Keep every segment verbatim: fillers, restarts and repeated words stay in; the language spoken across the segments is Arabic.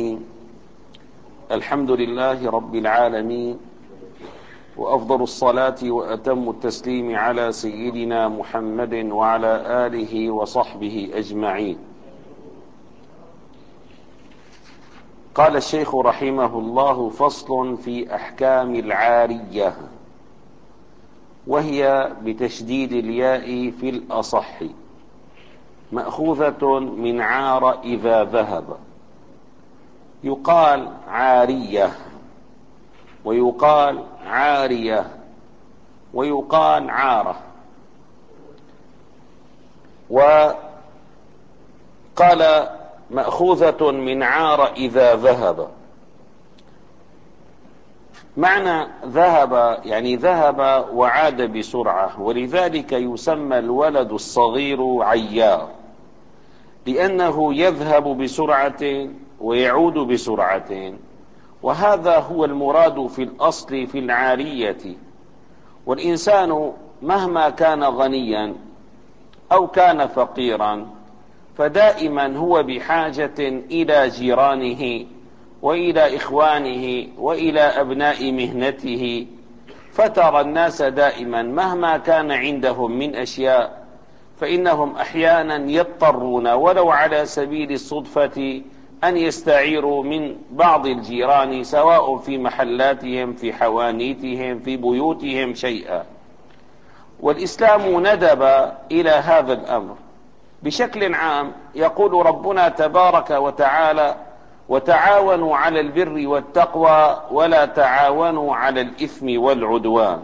الرحيم. الحمد لله رب العالمين، وأفضل الصلاة وأتم التسليم على سيدنا محمد وعلى آله وصحبه أجمعين. قال الشيخ رحمه الله: فصل في أحكام العارية، وهي بتشديد الياء في الأصح، مأخوذة من عار إذا ذهب. يقال عارية، ويقال عارية، ويقال عارة. وقال مأخوذة من عار إذا ذهب، معنى ذهب يعني ذهب وعاد بسرعة، ولذلك يسمى الولد الصغير عيار، لأنه يذهب بسرعة ويعود بسرعة. وهذا هو المراد في الأصل في العارية. والإنسان مهما كان غنيا أو كان فقيرا فدائما هو بحاجة إلى جيرانه وإلى إخوانه وإلى أبناء مهنته. فترى الناس دائما مهما كان عندهم من أشياء فإنهم أحيانا يضطرون ولو على سبيل الصدفة أن يستعيروا من بعض الجيران، سواء في محلاتهم، في حوانيتهم، في بيوتهم، شيئا. والإسلام ندب إلى هذا الأمر بشكل عام. يقول ربنا تبارك وتعالى: وتعاونوا على البر والتقوى ولا تعاونوا على الإثم والعدوان.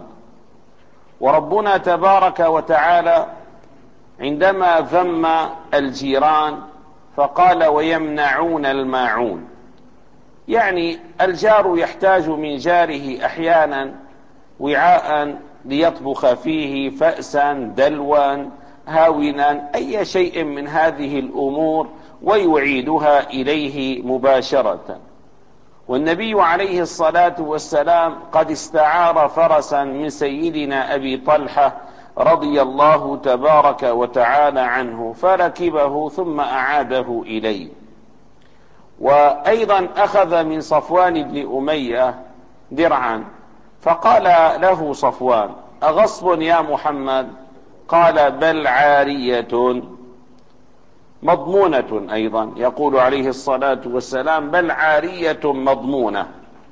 وربنا تبارك وتعالى عندما ذم الجيران فقال: ويمنعون الماعون، يعني الجار يحتاج من جاره أحيانا وعاء ليطبخ فيه فأسا، دلوا، هاونا، أي شيء من هذه الأمور، ويعيدها إليه مباشرة. والنبي عليه الصلاة والسلام قد استعار فرسا من سيدنا أبي طلحة رضي الله تبارك وتعالى عنه، فركبه ثم أعاده إليه. وأيضا أخذ من صفوان بن أمية درعا، فقال له صفوان: أغصب يا محمد؟ قال: بل عارية مضمونة. أيضا يقول عليه الصلاة والسلام: بل عارية مضمونة.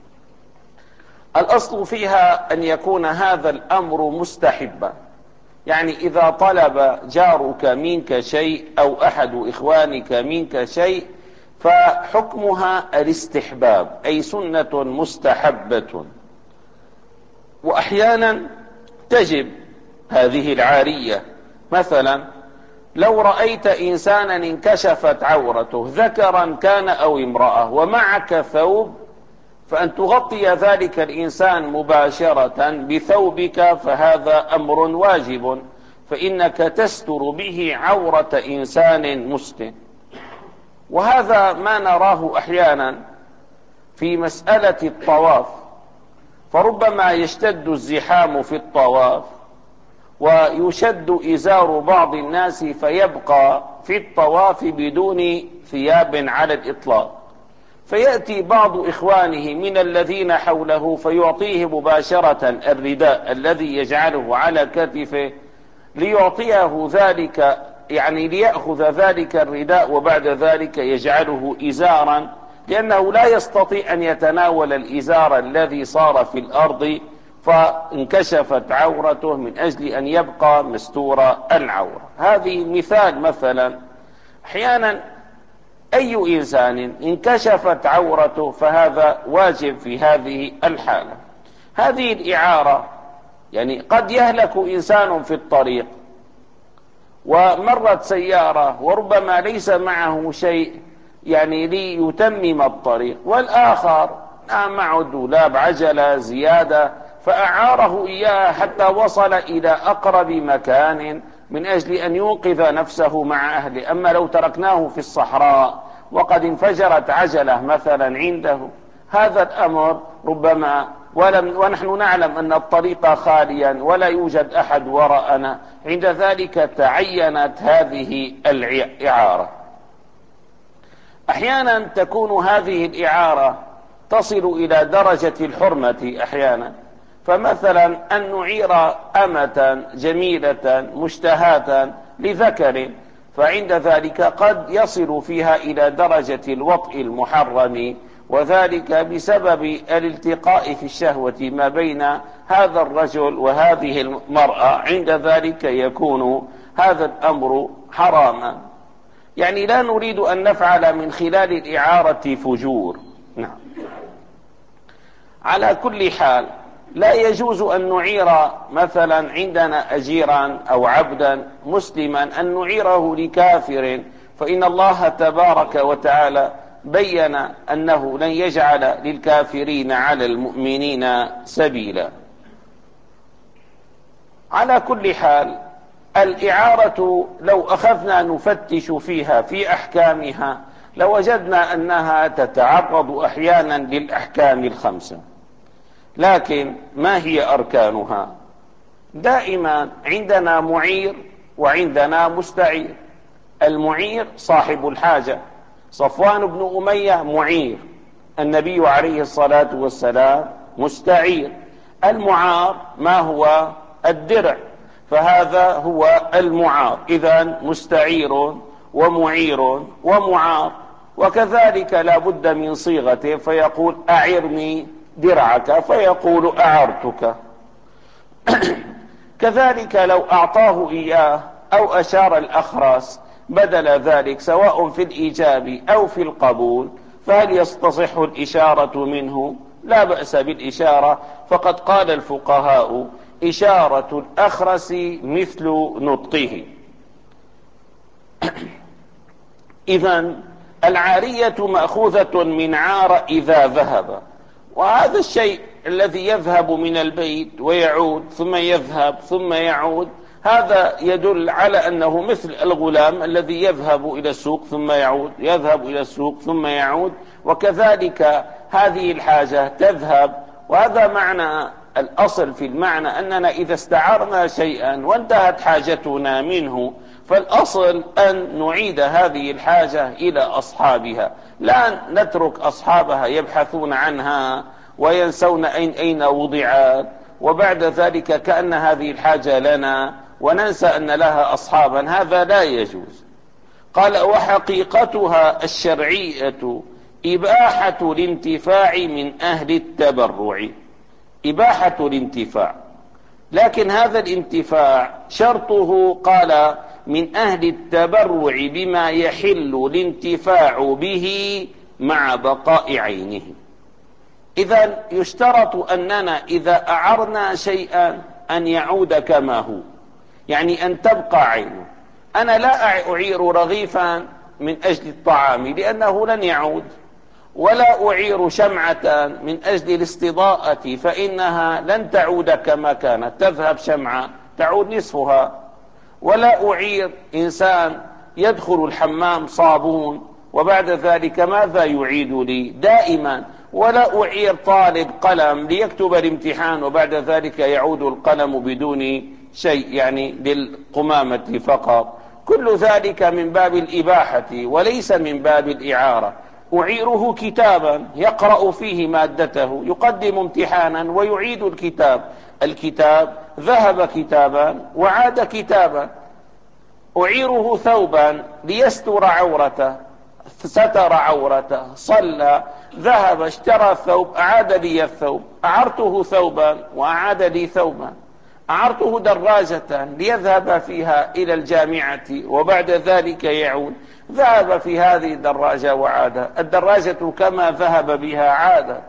الأصل فيها أن يكون هذا الأمر مستحبا، يعني إذا طلب جارك منك شيء أو أحد إخوانك منك شيء فحكمها الاستحباب، أي سنة مستحبة. وأحيانا تجب هذه العارية. مثلا لو رأيت إنسانا انكشفت عورته، ذكرا كان أو امرأة، ومعك ثوب، فأن تغطي ذلك الإنسان مباشرة بثوبك فهذا أمر واجب، فإنك تستر به عورة إنسان مسلم. وهذا ما نراه أحيانا في مسألة الطواف، فربما يشتد الزحام في الطواف ويشد إزار بعض الناس فيبقى في الطواف بدون ثياب على الإطلاق، فيأتي بعض إخوانه من الذين حوله فيعطيه مباشرة الرداء الذي يجعله على كتفه ليعطيه ذلك، يعني ليأخذ ذلك الرداء وبعد ذلك يجعله إزارا، لأنه لا يستطيع أن يتناول الإزار الذي صار في الأرض فانكشفت عورته من أجل أن يبقى مستور العورة. هذه مثال. مثلا أحيانا أي إنسان انكشفت عورته فهذا واجب في هذه الحالة. هذه الإعارة، يعني قد يهلك إنسان في الطريق ومرت سيارة وربما ليس معه شيء يعني ليتمم الطريق، والآخر معه دولاب، عجلة زيادة، فأعاره إياه حتى وصل إلى أقرب مكان من أجل أن ينقذ نفسه مع أهله. أما لو تركناه في الصحراء وقد انفجرت عجلة مثلا عنده، هذا الأمر ربما ولم ونحن نعلم أن الطريق خاليا ولا يوجد أحد وراءنا، عند ذلك تعينت هذه الإعارة. أحيانا تكون هذه الإعارة تصل إلى درجة الحرمة أحيانا، فمثلا أن نعير أمة جميلة مشتهاة لذكر، فعند ذلك قد يصل فيها إلى درجة الوطء المحرم، وذلك بسبب الالتقاء في الشهوة ما بين هذا الرجل وهذه المرأة. عند ذلك يكون هذا الأمر حراما. يعني لا نريد أن نفعل من خلال الإعارة فجور. نعم. على كل حال لا يجوز أن نعير مثلا عندنا أجيرا أو عبدا مسلما أن نعيره لكافر، فإن الله تبارك وتعالى بين أنه لن يجعل للكافرين على المؤمنين سبيلا. على كل حال الإعارة لو أخذنا نفتش فيها في أحكامها لوجدنا أنها تتعرض أحيانا للأحكام الخمسة. لكن ما هي أركانها؟ دائما عندنا معير وعندنا مستعير. المعير صاحب الحاجة، صفوان بن أمية معير، النبي عليه الصلاة والسلام مستعير. المعار ما هو؟ الدرع، فهذا هو المعار. إذن مستعير ومعير ومعار. وكذلك لا بد من صيغته، فيقول أعرني درعك فيقول أعرتك. كذلك لو أعطاه إياه أو أشار الأخرس بدل ذلك سواء في الإيجاب أو في القبول، فهل يستصح الإشارة منه؟ لا بأس بالإشارة، فقد قال الفقهاء إشارة الأخرس مثل نطقه. إذن العارية مأخوذة من عار إذا ذهب، وهذا الشيء الذي يذهب من البيت ويعود ثم يذهب ثم يعود، هذا يدل على أنه مثل الغلام الذي يذهب إلى السوق ثم يعود، يذهب إلى السوق ثم يعود. وكذلك هذه الحاجة تذهب. وهذا معنى الأصل في المعنى، أننا إذا استعرنا شيئا وانتهت حاجتنا منه فالأصل أن نعيد هذه الحاجة إلى أصحابها، لا نترك أصحابها يبحثون عنها وينسون أين, أين وضعت، وبعد ذلك كأن هذه الحاجة لنا وننسى أن لها أصحابا. هذا لا يجوز. قال وحقيقتها الشرعية إباحة الانتفاع من أهل التبرع. إباحة الانتفاع، لكن هذا الانتفاع شرطه قال من أهل التبرع بما يحل الانتفاع به مع بقاء عينه. إذن يشترط أننا إذا أعرنا شيئا أن يعود كما هو، يعني أن تبقى عينه. أنا لا أعير رغيفا من أجل الطعام لأنه لن يعود، ولا أعير شمعة من أجل الاستضاءة فإنها لن تعود كما كانت، تذهب شمعة تعود نصفها. ولا أعير إنسان يدخل الحمام صابون وبعد ذلك ماذا يعيد لي دائما. ولا أعير طالب قلم ليكتب الامتحان وبعد ذلك يعود القلم بدون شيء، يعني للقمامة فقط. كل ذلك من باب الإباحة وليس من باب الإعارة. أعيره كتابا يقرأ فيه مادته، يقدم امتحانا ويعيد الكتاب، الكتاب ذهب كتابا وعاد كتابا. أعيره ثوبا ليستر عورته، ستر عورته، صلى، ذهب اشترى ثوب أعاد لي الثوب، أعرته ثوبا وأعاد لي ثوبا. أعرته دراجة ليذهب فيها إلى الجامعة وبعد ذلك يعود، ذهب في هذه الدراجة وعاد، الدراجة كما ذهب بها عادت.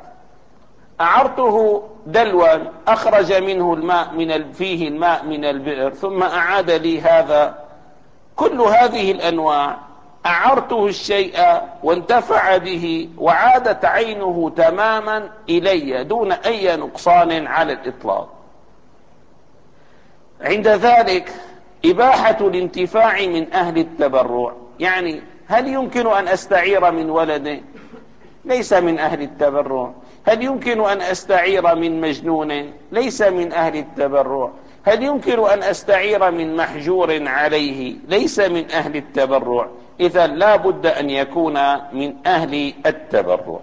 أعرته دلوا أخرج منه الماء من فيه الماء من البئر ثم أعاد لي هذا. كل هذه الأنواع أعرته الشيء وانتفع به وعادت عينه تماما إلي دون أي نقصان على الإطلاق. عند ذلك إباحة الانتفاع من أهل التبرع، يعني هل يمكن أن أستعير من ولد ليس من أهل التبرع؟ هل يمكن أن أستعير من مجنون ليس من أهل التبرع؟ هل يمكن أن أستعير من محجور عليه ليس من أهل التبرع؟ إذا لا بد أن يكون من أهل التبرع.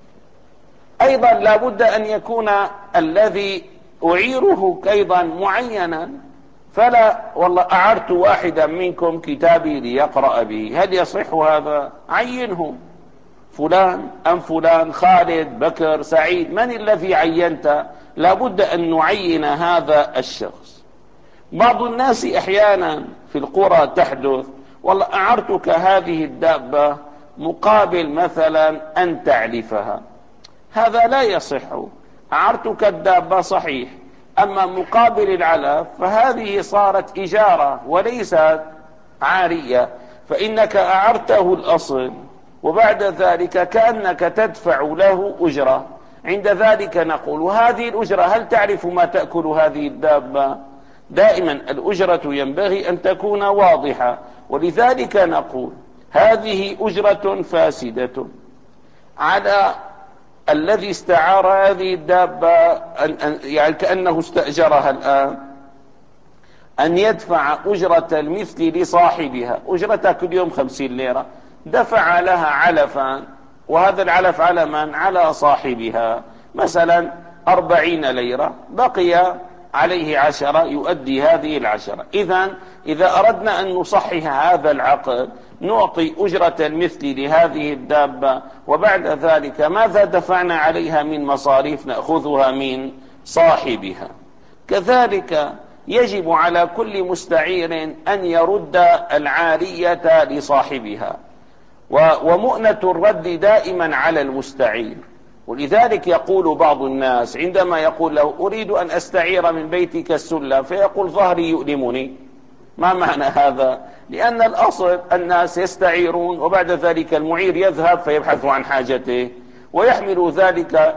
أيضا لا بد أن يكون الذي أعيره أيضا معينا، فلا والله أعرت واحدا منكم كتابي ليقرأ به، هل يصح هذا؟ عينه، فلان أم فلان، خالد، بكر، سعيد، من الذي عينت؟ لا بد أن نعين هذا الشخص. بعض الناس أحيانا في القرى تحدث، والله أعرتك هذه الدابة مقابل مثلا أن تعلفها، هذا لا يصح. أعرتك الدابة صحيح، أما مقابل العلف فهذه صارت إجارة وليست عارية، فإنك أعرته الأصل وبعد ذلك كأنك تدفع له أجرة. عند ذلك نقول هذه الأجرة هل تعرف ما تأكل هذه الدابة؟ دائما الأجرة ينبغي أن تكون واضحة، ولذلك نقول هذه أجرة فاسدة على الذي استعار هذه الدابة، يعني كأنه استأجرها الآن، أن يدفع أجرة المثل لصاحبها. أجرتها كل يوم خمسين ليرة، دفع لها علفا، وهذا العلف على من؟ على صاحبها، مثلا أربعين ليرة، بقي عليه عشرة، يؤدي هذه العشرة. إذن إذا أردنا أن نصحح هذا العقد نعطي أجرة المثل لهذه الدابة، وبعد ذلك ماذا دفعنا عليها من مصاريف نأخذها من صاحبها. كذلك يجب على كل مستعير أن يرد العارية لصاحبها، ومؤنة الرد دائما على المستعير. ولذلك يقول بعض الناس عندما يقول له أريد أن أستعير من بيتك السلة، فيقول ظهري يؤلمني. ما معنى هذا؟ لأن الأصل الناس يستعيرون وبعد ذلك المعير يذهب فيبحث عن حاجته ويحمل ذلك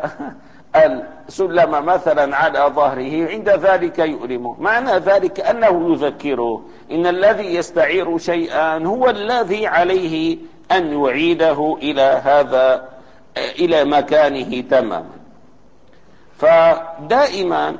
السلم مثلا على ظهره، عند ذلك يؤلمه. معنى ذلك أنه يذكره إن الذي يستعير شيئا هو الذي عليه أن يعيده إلى هذا إلى مكانه تماما. فدائما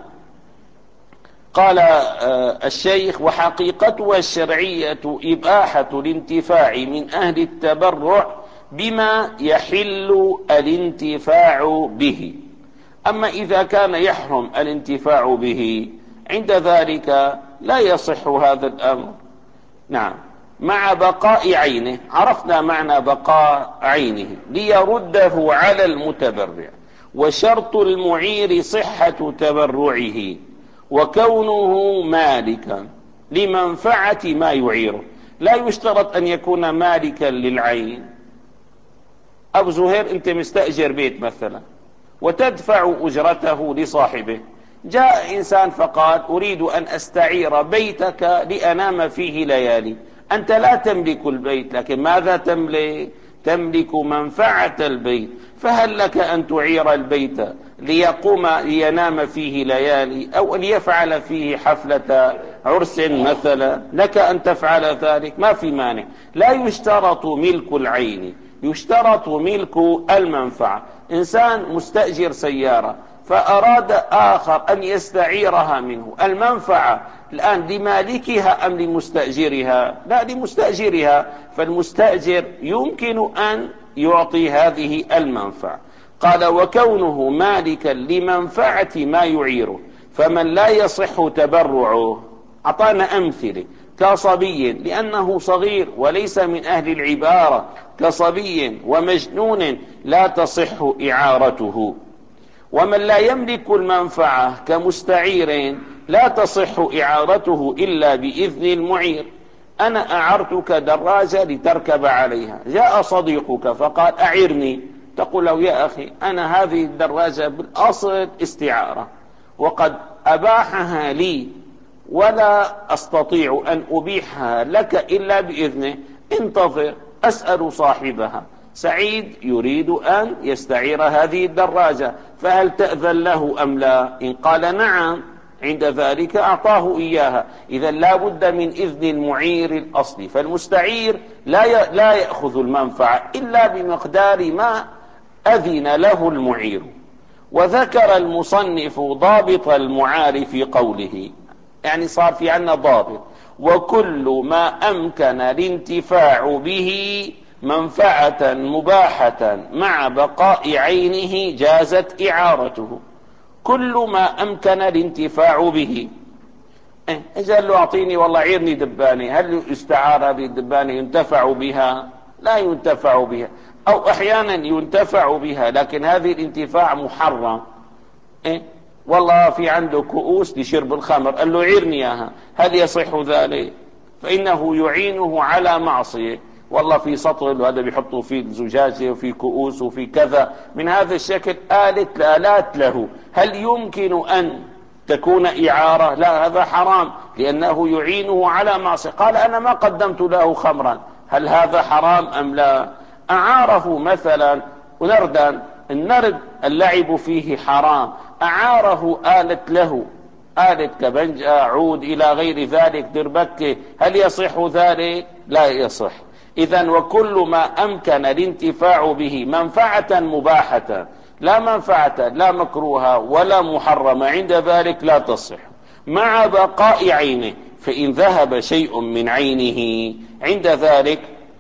قال الشيخ وحقيقتها الشرعية إباحة الانتفاع من أهل التبرع بما يحل الانتفاع به. أما إذا كان يحرم الانتفاع به عند ذلك لا يصح هذا الأمر. نعم، مع بقاء عينه. عرفنا معنى بقاء عينه، ليرده على المتبرع. وشرط المعير صحة تبرعه وكونه مالكا لمنفعة ما يعيره. لا يشترط أن يكون مالكا للعين. أبو زهير أنت مستأجر بيت مثلا وتدفع أجرته لصاحبه، جاء إنسان فقال أريد أن أستعير بيتك لأنام فيه ليالي. أنت لا تملك البيت، لكن ماذا تملك؟ تملك منفعة البيت، فهل لك أن تعير البيت ليقوم لينام فيه ليالي أو ليفعل فيه حفلة عرس مثلا؟ لك أن تفعل ذلك، ما في مانع. لا يشترط ملك العين، يشترط ملك المنفعة. إنسان مستأجر سيارة فأراد آخر أن يستعيرها منه، المنفعة الآن لمالكها أم لمستأجرها؟ لا، لمستأجرها، فالمستأجر يمكن أن يعطي هذه المنفعة. قال وكونه مالكا لمنفعة ما يعيره، فمن لا يصح تبرعه. أعطانا أمثلة كصبي لأنه صغير وليس من أهل العبارة، كصبي ومجنون لا تصح إعارته. ومن لا يملك المنفعة كمستعير لا تصح إعارته إلا بإذن المعير. أنا أعرتك دراجة لتركب عليها، جاء صديقك فقال أعرني، تقول له يا أخي أنا هذه الدراجة بالأصل استعارة وقد أباحها لي ولا أستطيع أن أبيحها لك إلا بإذنه، انتظر أسأل صاحبها. سعيد يريد أن يستعير هذه الدراجة، فهل تأذن له أم لا؟ إن قال نعم عند ذلك أعطاه إياها. إذا لا بد من إذن المعير الأصلي، فالمستعير لا لا يأخذ المنفعة إلا بمقدار ما أذن له المعير. وذكر المصنف ضابط المعار في قوله، يعني صار في عنا ضابط، وكل ما أمكن الانتفاع به منفعة مباحة مع بقاء عينه جازت إعارته. كل ما أمكن الانتفاع به. إذا له أعطيني والله عيرني دبانة، هل استعار هذه الدبانة ينتفع بها؟ لا ينتفع بها، أو أحيانا ينتفع بها لكن هذه الانتفاع محرم. إيه؟ والله في عنده كؤوس لشرب الخمر، قال له عيرني إياها، هل يصح ذلك؟ فإنه يعينه على معصية. والله في سطل وهذا بيحطوا فيه الزجاجة وفي كؤوس وفي كذا من هذا الشكل، آلة آلات له، هل يمكن أن تكون إعارة؟ لا، هذا حرام لأنه يعينه على معصية. قال أنا ما قدمت له خمرا، هل هذا حرام أم لا؟ أعاره مثلا ونردا، النرد اللعب فيه حرام، أعاره آلة له، آلة كبنجة عود إلى غير ذلك دربكة، هل يصح ذلك؟ لا يصح. إذن وكل ما أمكن الانتفاع به منفعة مباحة، لا منفعة لا مكروهة ولا محرمة، عند ذلك لا تصح مع بقاء عينه. فإن ذهب شيء من عينه عند ذلك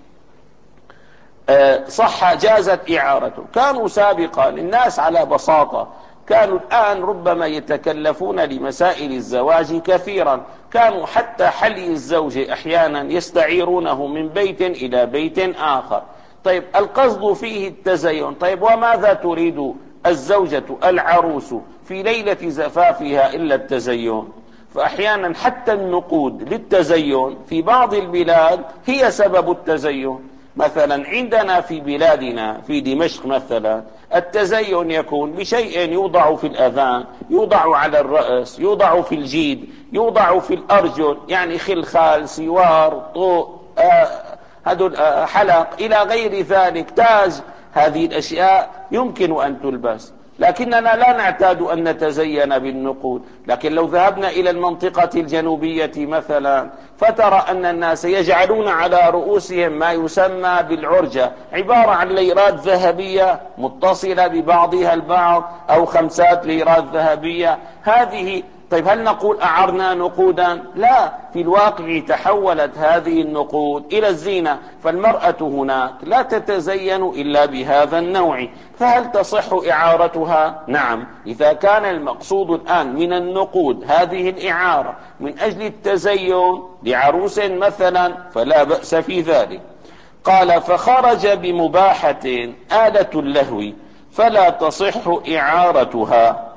صح، جازت إعارته. كانوا سابقا الناس على بساطة، كانوا الآن ربما يتكلفون لمسائل الزواج كثيرا، كانوا حتى حلي الزوجة أحيانا يستعيرونه من بيت إلى بيت آخر. طيب القصد فيه التزين، طيب وماذا تريد الزوجة العروس في ليلة زفافها إلا التزين؟ فأحيانا حتى النقود للتزين في بعض البلاد هي سبب التزين. مثلا عندنا في بلادنا في دمشق مثلا التزين يكون بشيء يوضع في الأذان، يوضع على الرأس، يوضع في الجيد، يوضع في الأرجل، يعني خلخال، سوار، طوء، آه هذول آه حلق إلى غير ذلك، تاج. هذه الأشياء يمكن أن تلبس، لكننا لا نعتاد أن نتزين بالنقود. لكن لو ذهبنا إلى المنطقة الجنوبية مثلا فترى أن الناس يجعلون على رؤوسهم ما يسمى بالعرجة، عبارة عن ليرات ذهبية متصلة ببعضها البعض أو خمسات ليرات ذهبية. هذه طيب هل نقول أعرنا نقودا؟ لا، في الواقع تحولت هذه النقود إلى الزينة، فالمرأة هناك لا تتزين إلا بهذا النوع، فهل تصح إعارتها؟ نعم، إذا كان المقصود الآن من النقود هذه الإعارة من أجل التزين لعروس مثلا فلا بأس في ذلك. قال فخرج بمباحة آلة اللهو فلا تصح إعارتها.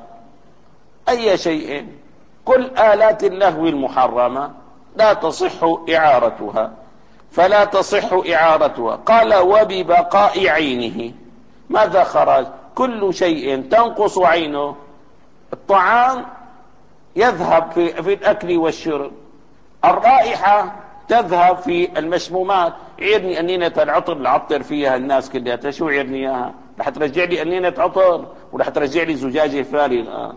أي شيء، كل آلات اللهو المحرمة لا تصح إعارتها، فلا تصح إعارتها. قال وببقاء عينه. ماذا خرج؟ كل شيء تنقص عينه، الطعام يذهب في, في الأكل والشرب، الرائحة تذهب في المشمومات. عيرني أنينة العطر اللي عطر فيها الناس كلها، شو عيرني إياها؟ رح ترجع لي أنينة عطر ورح ترجع لي زجاجة فارغة،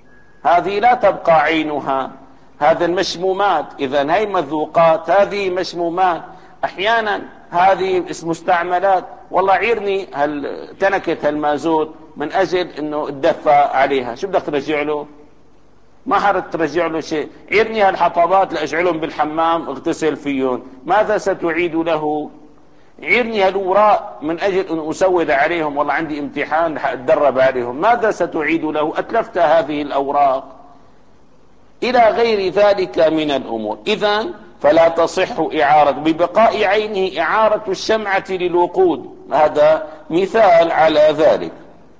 هذه لا تبقى عينها. هذا المشمومات، إذن هي مذوقات، هذه مشمومات. أحيانا هذه مستعملات، والله عيرني هل تنكة المازوت من أجل أنه الدفى عليها، شو بدك ترجع له؟ ما حرت ترجع له شيء. عيرني هالحطبات لأجعلهم بالحمام اغتسل فيهم، ماذا ستعيد له؟ عيرني هالوراق من أجل أن أسود عليهم، والله عندي امتحان رح أتدرب عليهم، ماذا ستعيد له؟ أتلفت هذه الأوراق، إلى غير ذلك من الأمور. إذن فلا تصح إعارة. ببقاء عينه إعارة الشمعة للوقود، هذا مثال على ذلك.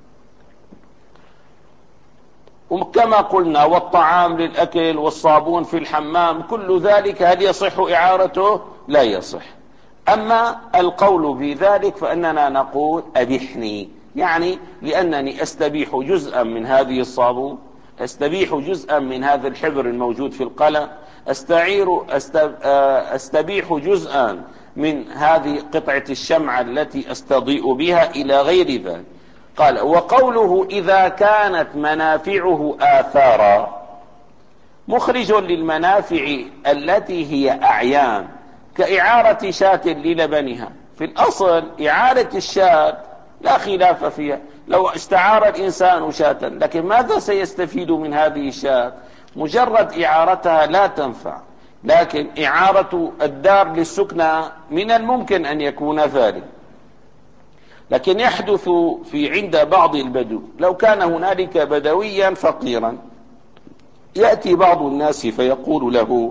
وكما قلنا والطعام للأكل والصابون في الحمام، كل ذلك هل يصح إعارته؟ لا يصح. أما القول بذلك فإننا نقول أبحني، يعني لأنني أستبيح جزءا من هذه الصابون، أستبيح جزءا من هذا الحبر الموجود في القلم، أستعير أستبيح جزءا من هذه قطعة الشمعة التي أستضيء بها إلى غير ذلك. قال وقوله إذا كانت منافعه آثارا، مخرج للمنافع التي هي أعيان، كإعارة شاة للبنها. في الأصل إعارة الشاة لا خلاف فيها، لو استعار الإنسان شاة، لكن ماذا سيستفيد من هذه الشاة؟ مجرد إعارتها لا تنفع. لكن إعارة الدار للسكنى من الممكن أن يكون ذلك. لكن يحدث في عند بعض البدو، لو كان هنالك بدويا فقيرا يأتي بعض الناس فيقول له: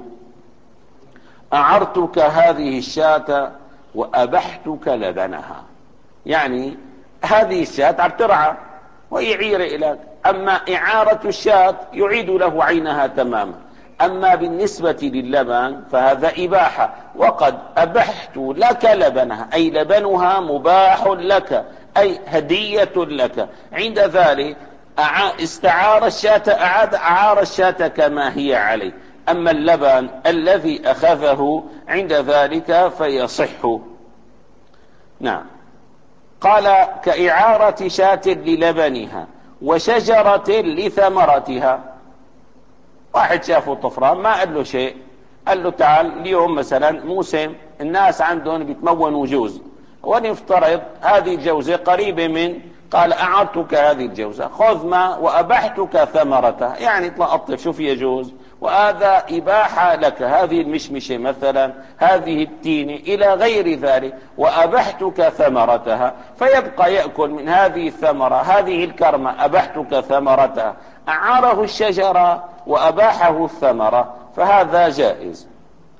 أعرتك هذه الشاة وأبحتك لبنها. يعني هذه الشاة عم ترعى وهي عيرة إليك، أما إعارة الشاة يعيد له عينها تماما. أما بالنسبة للبن فهذا إباحة، وقد أبحت لك لبنها، أي لبنها مباح لك، أي هدية لك. عند ذلك استعار الشاة، أعاد أعار الشاة كما هي عليه. أما اللبن الذي أخذه عند ذلك فيصح. نعم. قال: كإعارة شاة للبنها وشجرة لثمرتها. واحد شافه طفران ما قال له شيء، قال له: تعال اليوم مثلا موسم الناس عندهم بيتمونوا جوز، ونفترض هذه الجوزة قريبة من، قال: أعرتك هذه الجوزة، خذ ما وأبحتك ثمرتها. يعني اطلع أطلف شو فيها جوز، وهذا إباحة لك، هذه المشمشة مثلا، هذه التينة إلى غير ذلك، وأبحتك ثمرتها، فيبقى يأكل من هذه الثمرة. هذه الكرمة أبحتك ثمرتها، أعاره الشجرة وأباحه الثمرة، فهذا جائز.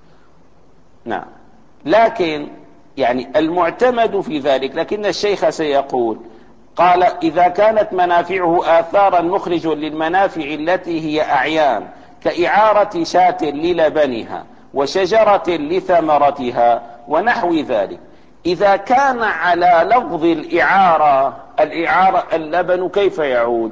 نعم. لكن يعني المعتمد في ذلك، لكن الشيخ سيقول، قال: إذا كانت منافعه آثارا مخرج للمنافع التي هي أعيان، كإعارة شاة للبنها وشجرة لثمرتها ونحو ذلك. إذا كان على لفظ الإعارة، الإعارة اللبن كيف يعود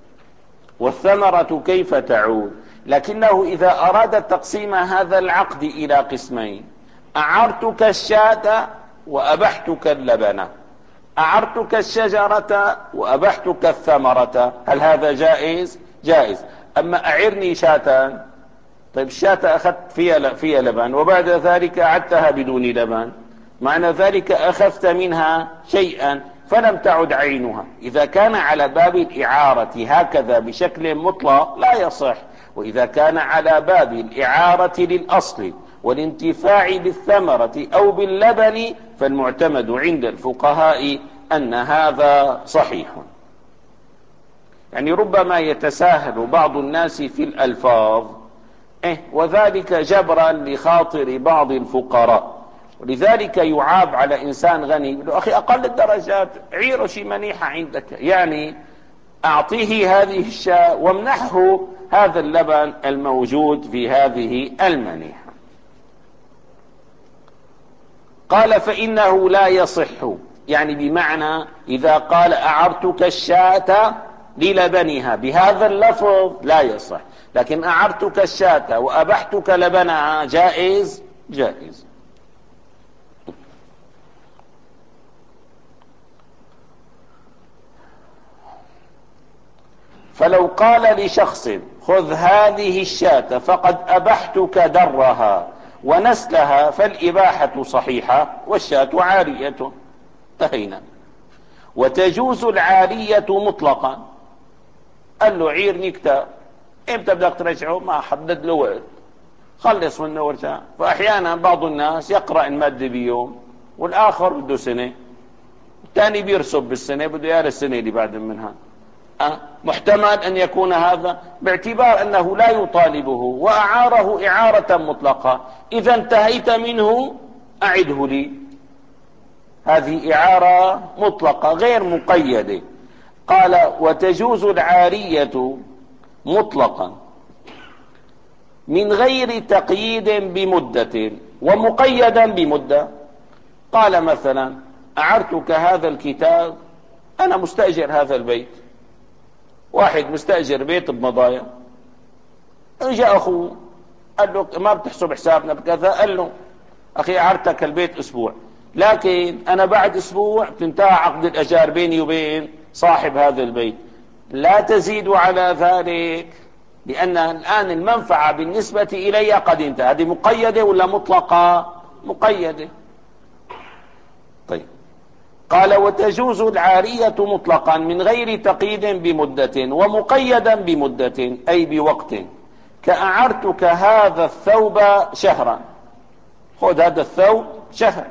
والثمرة كيف تعود، لكنه إذا أراد تقسيم هذا العقد إلى قسمين: أعرتك الشاة وأبحتك اللبن، أعرتك الشجرة وأبحتك الثمرة، هل هذا جائز؟ جائز. أما أعرني شاة، طيب الشاة أخذت فيها فيها لبن وبعد ذلك أعدتها بدون لبن، معنى ذلك أخذت منها شيئا فلم تعد عينها. إذا كان على باب الإعارة هكذا بشكل مطلق لا يصح. وإذا كان على باب الإعارة للأصل والانتفاع بالثمرة أو باللبن فالمعتمد عند الفقهاء أن هذا صحيح. يعني ربما يتساهل بعض الناس في الألفاظ، إيه وذلك جبرا لخاطر بعض الفقراء، ولذلك يعاب على إنسان غني، يقول له: أخي أقل الدرجات عير شي منيحة عندك، يعني أعطيه هذه الشاة وامنحه هذا اللبن الموجود في هذه المنيحة. قال: فإنه لا يصح، يعني بمعنى إذا قال: أعرتك الشاة للبنها بهذا اللفظ لا يصح، لكن أعرتك الشاة وأبحتك لبنها جائز جائز. فلو قال لشخص: خذ هذه الشاة فقد أبحتك درها ونسلها، فالإباحة صحيحة والشاة عارية، انتهينا. وتجوز العارية مطلقا. قال له: عيرني كتاب، امتى بدك ترجعه؟ ما حدد له وقت، خلص منه وارجع. فأحيانا بعض الناس يقرأ المادة بيوم والآخر بده سنة، الثاني بيرسب بالسنة بده اياها السنة اللي بعد منها. أه؟ محتمل أن يكون هذا باعتبار أنه لا يطالبه وأعاره إعارة مطلقة. إذا انتهيت منه أعده لي. هذه إعارة مطلقة غير مقيدة. قال: وتجوز العارية مطلقا من غير تقييد بمدة ومقيدا بمدة. قال مثلا: أعرتك هذا الكتاب، أنا مستأجر هذا البيت، واحد مستأجر بيت بمضايا، اجى أخوه قال له: ما بتحسب حسابنا بكذا؟ قال له: أخي أعرتك البيت أسبوع، لكن أنا بعد أسبوع بتنتهي عقد الأجار بيني وبين صاحب هذا البيت، لا تزيد على ذلك، لأن الآن المنفعة بالنسبة إلي قد انتهى. هذه مقيدة ولا مطلقة؟ مقيدة. طيب. قال: وتجوز العارية مطلقا من غير تقييد بمدة ومقيدا بمدة، أي بوقت، كأعرتك هذا الثوب شهرا، خذ هذا الثوب شهر،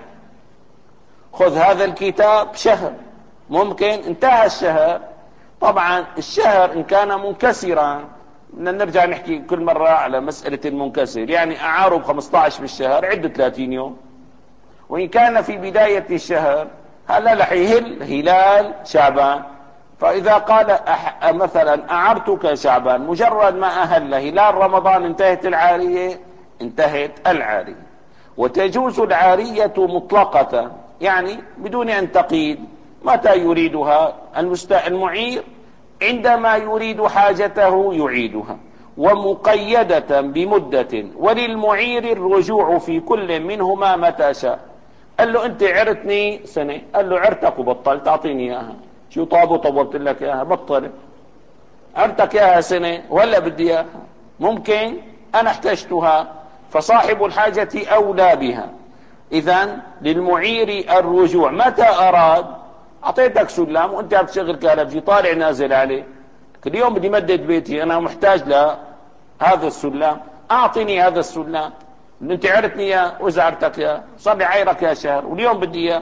خذ هذا الكتاب شهر. ممكن انتهى الشهر. طبعا الشهر ان كان منكسرا، بدنا نرجع نحكي كل مرة على مسألة المنكسر، يعني أعاره ب خمسة عشر بالشهر عد ثلاثين يوم. وإن كان في بداية الشهر هلا رح يهل هلال شعبان، فإذا قال أح... مثلا أعرتك شعبان، مجرد ما أهل هلال رمضان انتهت العارية، انتهت العارية. وتجوز العارية مطلقة، يعني بدون أن تقيد متى يريدها المست... المعير، عندما يريد حاجته يعيدها، ومقيدة بمدة، وللمعير الرجوع في كل منهما متى شاء. قال له انت عرتني سنة، قال له عرتك وبطلت اعطيني اياها، شو طابوا طولت لك اياها، بطلت. عرتك اياها سنة ولا بدي اياها، ممكن انا احتجتها، فصاحب الحاجة اولى بها. اذن للمعير الرجوع متى اراد. اعطيتك سلام وانت عم تشغل كهربجي طالع نازل عليه، كل يوم بدي مدد بيتي، انا محتاج لهذا السلام، اعطيني هذا السلام اللي انت عرتني اياه واذا عرتك اياه صار لي عيرك يا شهر واليوم بدي اياه،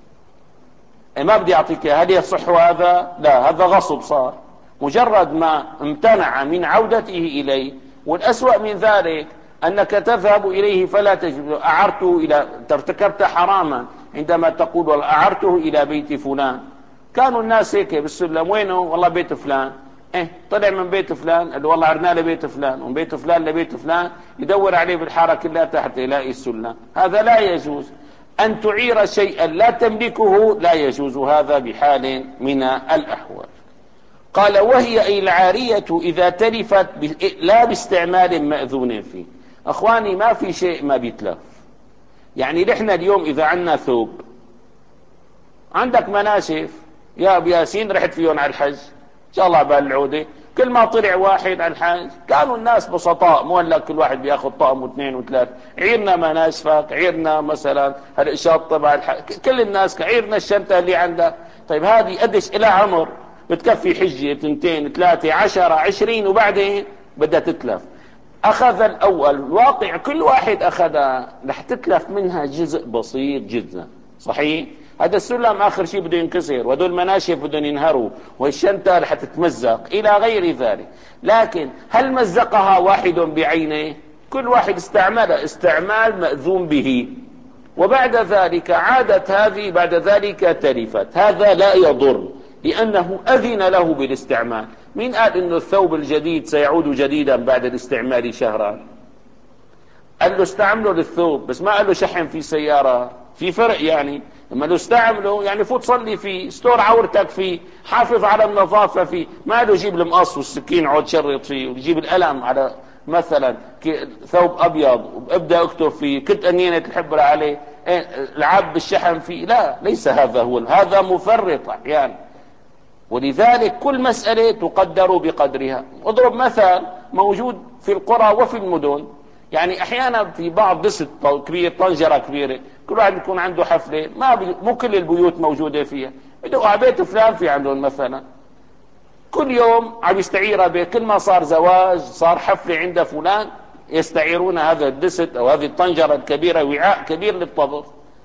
ما بدي اعطيك اياه. هل يصح هذا؟ لا، هذا غصب صار، مجرد ما امتنع من عودته اليه. والاسوأ من ذلك انك تذهب اليه فلا تجد، اعرته الى، ارتكبت حراما عندما تقول اعرته الى بيت فلان. كانوا الناس هيك بالسلم، وينه؟ والله بيت فلان. ايه طلع من بيت فلان، قال والله عرنا لبيت فلان، ومن بيت فلان لبيت فلان، يدور عليه بالحاره كلها تحت يلاقي السلم. هذا لا يجوز. ان تعير شيئا لا تملكه لا يجوز هذا بحال من الاحوال. قال وهي اي العارية اذا تلفت لا باستعمال مأذون فيه. اخواني ما في شيء ما بيتلف. يعني نحن اليوم اذا عندنا ثوب، عندك مناشف يا ابو ياسين رحت فيهم على الحج ان شاء الله بالعودة، كل ما طلع واحد على الحج كانوا الناس بسطاء، مو هلا كل واحد بياخذ طقم واثنين وثلاث، عيرنا مناشفك، عيرنا مثلا هالاشاط تبع الحج، كل الناس عيرنا الشنطة اللي عندك. طيب هذه قديش الى عمر؟ بتكفي حجة اثنتين ثلاثة عشرة عشرين وبعدين بدها تتلف. اخذ الاول الواقع كل واحد اخذها رح تتلف منها جزء بسيط جدا، صحيح؟ هذا السلم اخر شيء بده ينكسر، وهدول المناشف بدهم ينهروا، والشنطه رح تتمزق الى غير ذلك. لكن هل مزقها واحد بعينه؟ كل واحد استعملها استعمال مأذون به، وبعد ذلك عادت هذه، بعد ذلك تلفت، هذا لا يضر لأنه أذن له بالاستعمال. مين قال إنه الثوب الجديد سيعود جديدا بعد الاستعمال شهرا؟ قال له استعمله للثوب، بس ما قال له شحن في سيارة، في فرق. يعني لما له استعمله يعني فوت صلي فيه، استور عورتك فيه، حافظ على النظافة فيه، ما له جيب المقص والسكين عود شرط فيه، ويجيب القلم على مثلا ثوب أبيض وابدأ اكتب فيه، كنت أنينة الحبرة عليه، العب بالشحن فيه. لا، ليس هذا هو، هذا مفرط أحيانا. ولذلك كل مسألة تقدر بقدرها. اضرب مثل موجود في القرى وفي المدن، يعني احيانا في بعض دست كبير، طنجرة كبيرة، كل واحد يكون عنده حفلة، ما بي... مو كل البيوت موجودة فيها، بدقوا على بيت فلان في عندهم مثلا، كل يوم عم يستعيرها بيت، كل ما صار زواج صار حفلة عند فلان يستعيرون هذا الدست او هذه الطنجرة الكبيرة، وعاء كبير للطبخ.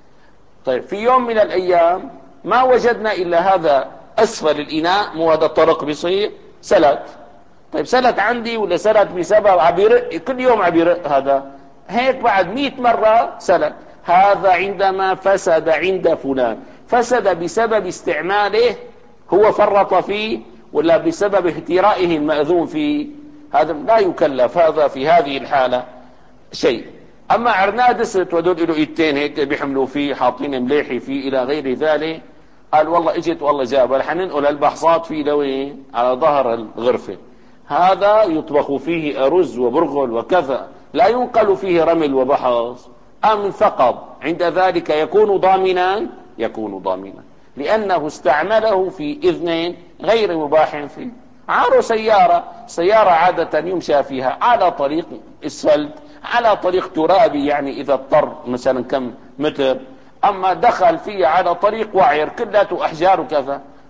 طيب في يوم من الايام ما وجدنا الا هذا اسفل الاناء، مو هذا الطرق بيصير سلت. طيب سلت عندي ولا سلت بسبب عبيرق كل يوم عبيرق، هذا هيك بعد مئة مرة سلت. هذا عندما فسد عند فلان، فسد بسبب استعماله، هو فرط فيه ولا بسبب اهترائه المأذون فيه؟ هذا لا يكلف هذا في هذه الحالة شيء. اما عرناه دست ودول له ايدتين هيك بيحملوا فيه، حاطين مليحي فيه الى غير ذلك، قال والله اجت والله جاب، رح ننقل البحصات فيه لوين؟ على ظهر الغرفة. هذا يطبخ فيه ارز وبرغل وكذا، لا ينقل فيه رمل وبحص. ام فقط عند ذلك يكون ضامنا، يكون ضامنا لانه استعمله في اذن غير مباح فيه. عار سيارة، سيارة عادة يمشى فيها على طريق اسفلت، على طريق ترابي، يعني اذا اضطر مثلا كم متر، اما دخل فيه على طريق وعر كلته احجار وكذا،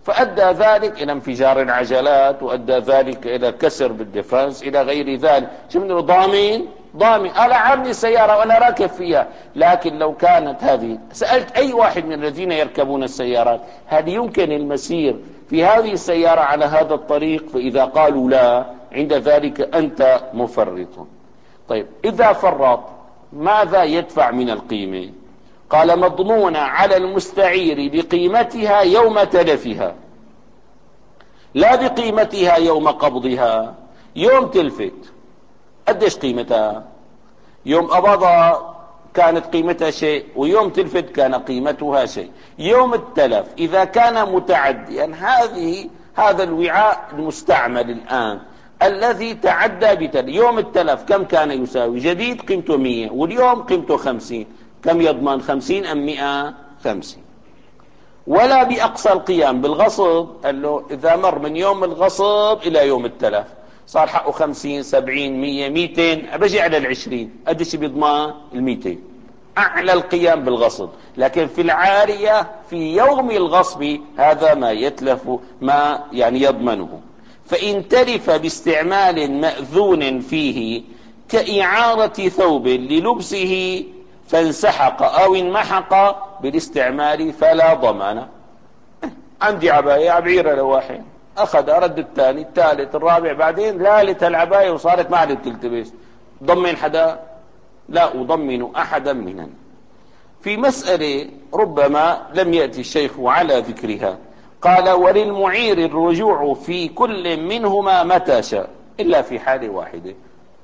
فأدى ذلك إلى انفجار العجلات، وأدى ذلك إلى كسر بالدفاز إلى غير ذلك. شو ضامن؟ ضامن ألعبني السيارة وأنا راكب فيها. لكن لو كانت هذه، سألت أي واحد من الذين يركبون السيارات هل يمكن المسير في هذه السيارة على هذا الطريق؟ فإذا قالوا لا، عند ذلك أنت مفرط. طيب إذا فرط ماذا يدفع من القيمة؟ قال مضمونة على المستعير بقيمتها يوم تلفها، لا بقيمتها يوم قبضها. يوم تلفت قديش قيمتها؟ يوم قبضها كانت قيمتها شيء، ويوم تلفت كان قيمتها شيء. يوم التلف إذا كان متعديا، هذه هذا الوعاء المستعمل الآن الذي تعدى بتلف. يوم التلف كم كان يساوي؟ جديد قيمته مية واليوم قيمته خمسين، كم يضمن؟ خمسين أم مئة؟ خمسين. ولا بأقصى القيام بالغصب، قال له إذا مر من يوم الغصب إلى يوم التلف صار حقه خمسين سبعين مية ميتين، بجي على العشرين قديش بيضمن؟ الميتين. أعلى القيام بالغصب. لكن في العارية في يوم الغصب هذا ما يتلف، ما يعني يضمنه. فإن تلف باستعمال مأذون فيه كإعارة ثوب للبسه فانسحق أو انمحق بالاستعمال فلا ضمان. عندي عباية عبيرة لواحد، أخذ أرد الثاني الثالث الرابع، بعدين لالت العباية وصارت ما عاد تلتبس، ضمن حدا؟ لا أضمن أحدا منهم. في مسألة ربما لم يأتي الشيخ على ذكرها، قال وللمعير الرجوع في كل منهما متى شاء إلا في حال واحدة.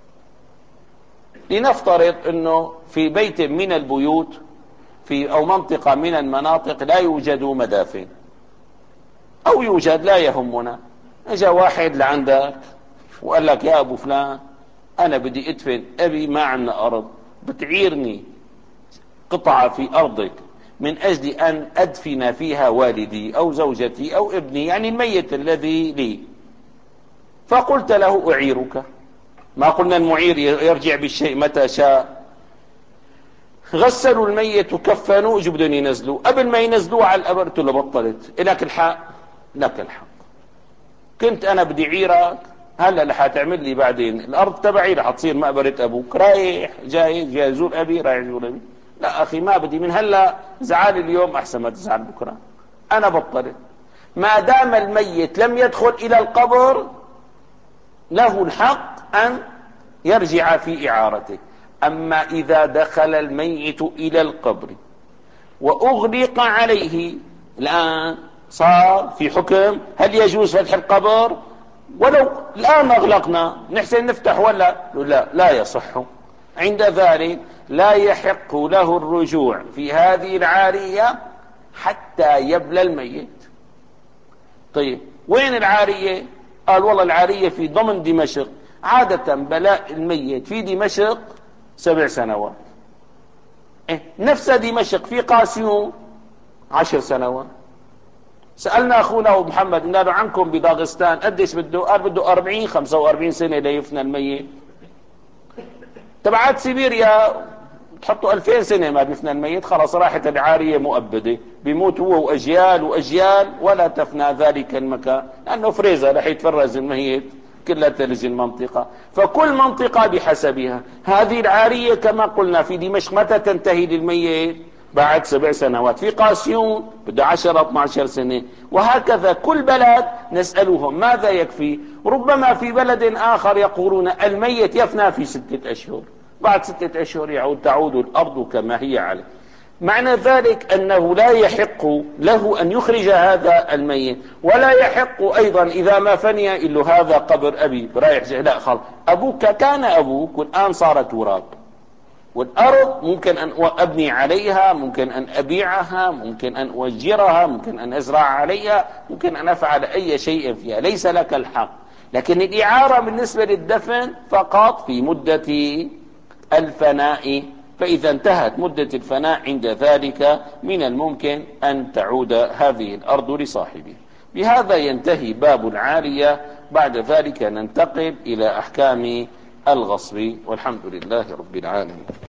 لنفترض أنه في بيت من البيوت في أو منطقة من المناطق لا يوجد مدافن، أو يوجد لا يهمنا. اجا واحد لعندك وقال لك يا أبو فلان أنا بدي أدفن أبي، ما عندنا أرض، بتعيرني قطعة في أرضك من أجل أن أدفن فيها والدي أو زوجتي أو ابني، يعني الميت الذي لي. فقلت له أعيرك. ما قلنا المعير يرجع بالشيء متى شاء. غسلوا الميت وكفنوا، اجوا بدهم ينزلوا، قبل ما ينزلوه على القبر قلت له بطلت، لك الحق؟ لك الحق. كنت انا بدي عيرك، هلا رح تعمل لي بعدين الارض تبعي رح تصير مقبرة ابوك، رايح جاي جاي زور ابي، رايح زور ابي. لا اخي ما بدي، من هلا زعل اليوم احسن ما تزعل بكره. انا بطلت. ما دام الميت لم يدخل الى القبر له الحق ان يرجع في اعارته. اما اذا دخل الميت الى القبر واغلق عليه، الان صار في حكم هل يجوز فتح القبر؟ ولو الآن أغلقنا نحسن نفتح ولا لا؟ لا يصح. عند ذلك لا يحق له الرجوع في هذه العارية حتى يبلى الميت. طيب وين العارية؟ قال والله العارية في ضمن دمشق. عادة بلاء الميت في دمشق سبع سنوات. إيه؟ نفس دمشق في قاسيون عشر سنوات. سألنا أخونا أبو محمد قلنا له عنكم بداغستان قديش بده؟ قال بده أربعين خمسة وأربعين سنة ليفنى الميت. تبعات سيبيريا تحطوا ألفين سنة ما بيفنى الميت، خلاص راحت العارية مؤبدة، بيموت هو وأجيال وأجيال ولا تفنى ذلك المكان، لأنه فريزة رح يتفرز الميت كلها تلج المنطقة. فكل منطقة بحسبها. هذه العارية كما قلنا في دمشق متى تنتهي للميت؟ بعد سبع سنوات. في قاسيون بده عشرة اثنى عشر سنة. وهكذا كل بلد نسألهم ماذا يكفي. ربما في بلد آخر يقولون الميت يفنى في ستة أشهر، بعد ستة أشهر يعود تعود الأرض كما هي عليه. معنى ذلك أنه لا يحق له أن يخرج هذا الميت، ولا يحق أيضا إذا ما فني إلا هذا قبر أبي رايح لا خلاص أبوك كان أبوك والآن صارت تراب، والأرض ممكن أن أبني عليها، ممكن أن أبيعها، ممكن أن أؤجرها، ممكن أن أزرع عليها، ممكن أن أفعل أي شيء فيها، ليس لك الحق. لكن الإعارة بالنسبة للدفن فقط في مدة الفناء، فإذا انتهت مدة الفناء عند ذلك من الممكن أن تعود هذه الأرض لصاحبها. بهذا ينتهي باب العارية. بعد ذلك ننتقل إلى أحكام الغصب، والحمد لله رب العالمين.